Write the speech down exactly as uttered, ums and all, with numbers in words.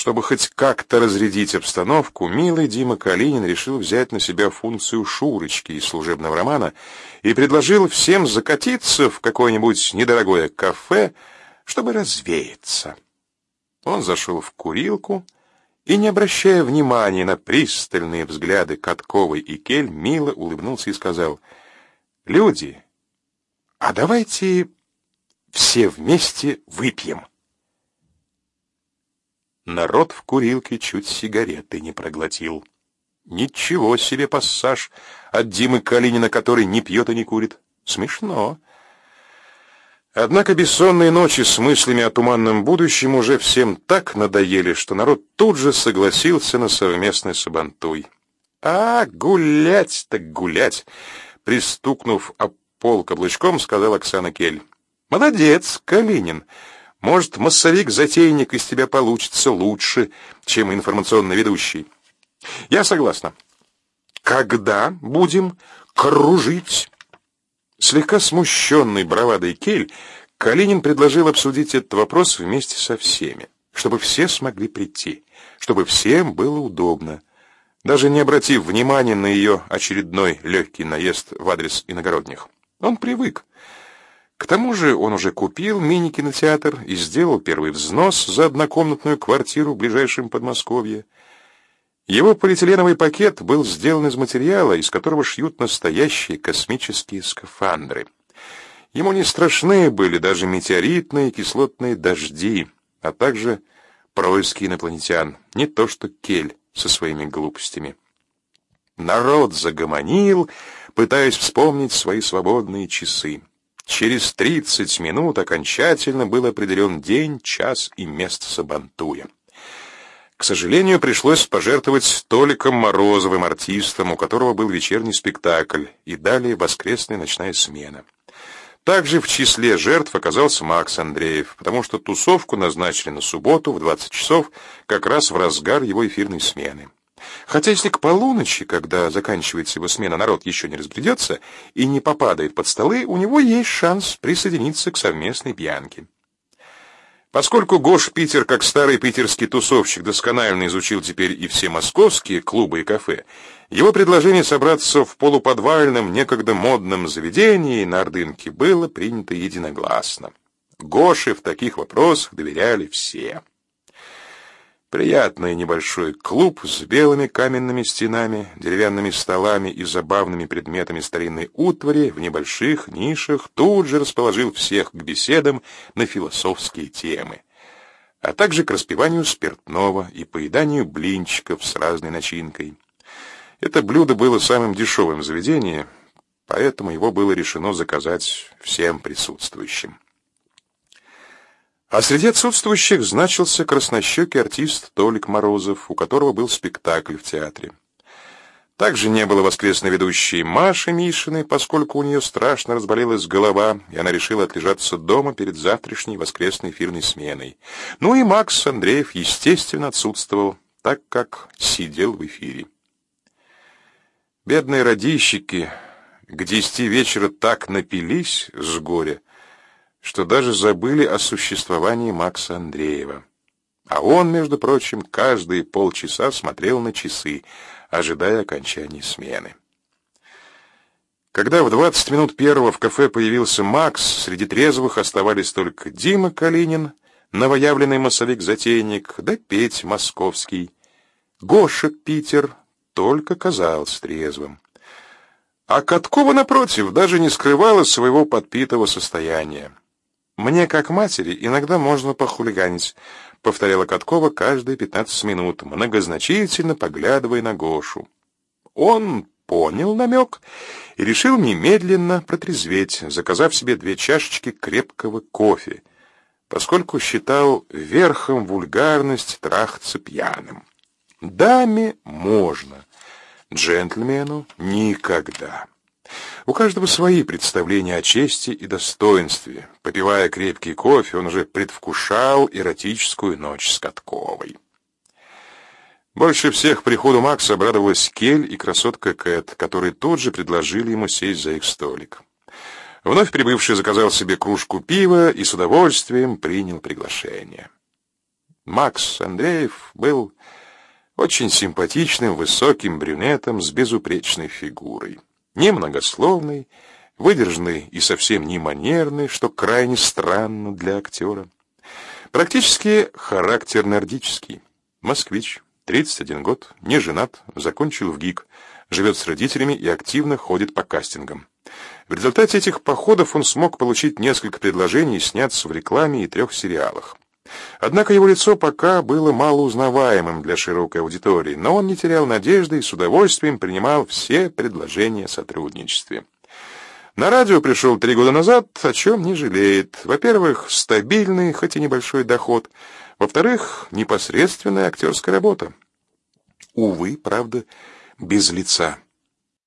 Чтобы хоть как-то разрядить обстановку, милый Дима Калинин решил взять на себя функцию Шурочки из служебного романа и предложил всем закатиться в какое-нибудь недорогое кафе, чтобы развеяться. Он зашел в курилку и, не обращая внимания на пристальные взгляды Катковой и Кель, мило улыбнулся и сказал: «Люди, а давайте все вместе выпьем». Народ в курилке чуть сигареты не проглотил. Ничего себе пассаж от Димы Калинина, который не пьет и не курит. Смешно. Однако бессонные ночи с мыслями о туманном будущем уже всем так надоели, что народ тут же согласился на совместный сабантуй. А, гулять так гулять, пристукнув об пол каблучком, сказала Оксана Кель. Молодец, Калинин. Может, массовик-затейник из тебя получится лучше, чем информационный ведущий. Я согласна. Когда будем кружить? Слегка смущенный бравадой Кель, Калинин предложил обсудить этот вопрос вместе со всеми, чтобы все смогли прийти, чтобы всем было удобно, даже не обратив внимания на ее очередной легкий наезд в адрес иногородних. Он привык. К тому же он уже купил мини-кинотеатр и сделал первый взнос за однокомнатную квартиру в ближайшем Подмосковье. Его полиэтиленовый пакет был сделан из материала, из которого шьют настоящие космические скафандры. Ему не страшны были даже метеоритные и кислотные дожди, а также происки инопланетян, не то что Кель со своими глупостями. Народ загомонил, пытаясь вспомнить свои свободные часы. Через тридцать минут окончательно был определен день, час и место сабантуя. К сожалению, пришлось пожертвовать Толиком Морозовым, артистом, у которого был вечерний спектакль, и далее воскресная ночная смена. Также в числе жертв оказался Макс Андреев, потому что тусовку назначили на субботу в двадцать часов, как раз в разгар его эфирной смены. Хотя если к полуночи, когда заканчивается его смена, народ еще не разбредется и не попадает под столы, у него есть шанс присоединиться к совместной пьянке. Поскольку Гош Питер, как старый питерский тусовщик, досконально изучил теперь и все московские клубы и кафе, его предложение собраться в полуподвальном, некогда модном заведении на Ордынке было принято единогласно. Гоше в таких вопросах доверяли все. Приятный небольшой клуб с белыми каменными стенами, деревянными столами и забавными предметами старинной утвари в небольших нишах тут же расположил всех к беседам на философские темы, а также к распиванию спиртного и поеданию блинчиков с разной начинкой. Это блюдо было самым дешевым в заведении, поэтому его было решено заказать всем присутствующим. А среди отсутствующих значился краснощекий артист Толик Морозов, у которого был спектакль в театре. Также не было воскресной ведущей Маши Мишиной, поскольку у нее страшно разболелась голова, и она решила отлежаться дома перед завтрашней воскресной эфирной сменой. Ну и Макс Андреев, естественно, отсутствовал, так как сидел в эфире. Бедные радищики к десяти вечера так напились с горя, что даже забыли о существовании Макса Андреева. А он, между прочим, каждые полчаса смотрел на часы, ожидая окончания смены. Когда в двадцать минут первого в кафе появился Макс, среди трезвых оставались только Дима Калинин, новоявленный массовик-затейник, да Петь Московский. Гоша Питер только казался трезвым. А Каткова, напротив, даже не скрывала своего подпитого состояния. «Мне, как матери, иногда можно похулиганить», — повторяла Каткова каждые пятнадцать минут, многозначительно поглядывая на Гошу. Он понял намек и решил немедленно протрезветь, заказав себе две чашечки крепкого кофе, поскольку считал верхом вульгарность трахаться пьяным. Даме можно, джентльмену никогда. У каждого свои представления о чести и достоинстве. Попивая крепкий кофе, он уже предвкушал эротическую ночь с Катковой. Больше всех приходу Макса обрадовалась Кель и красотка Кэт, которые тут же предложили ему сесть за их столик. Вновь прибывший заказал себе кружку пива и с удовольствием принял приглашение. Макс Андреев был очень симпатичным, высоким брюнетом с безупречной фигурой. Немногословный, выдержанный и совсем не манерный, что крайне странно для актера. Практически характер нордический. Москвич, тридцать один год, не женат, закончил в ГИК, живет с родителями и активно ходит по кастингам. В результате этих походов он смог получить несколько предложений сняться в рекламе и трех сериалах. Однако его лицо пока было малоузнаваемым для широкой аудитории, но он не терял надежды и с удовольствием принимал все предложения о сотрудничестве. На радио пришел три года назад, о чем не жалеет. Во-первых, стабильный, хоть и небольшой доход. Во-вторых, непосредственная актерская работа. Увы, правда, без лица.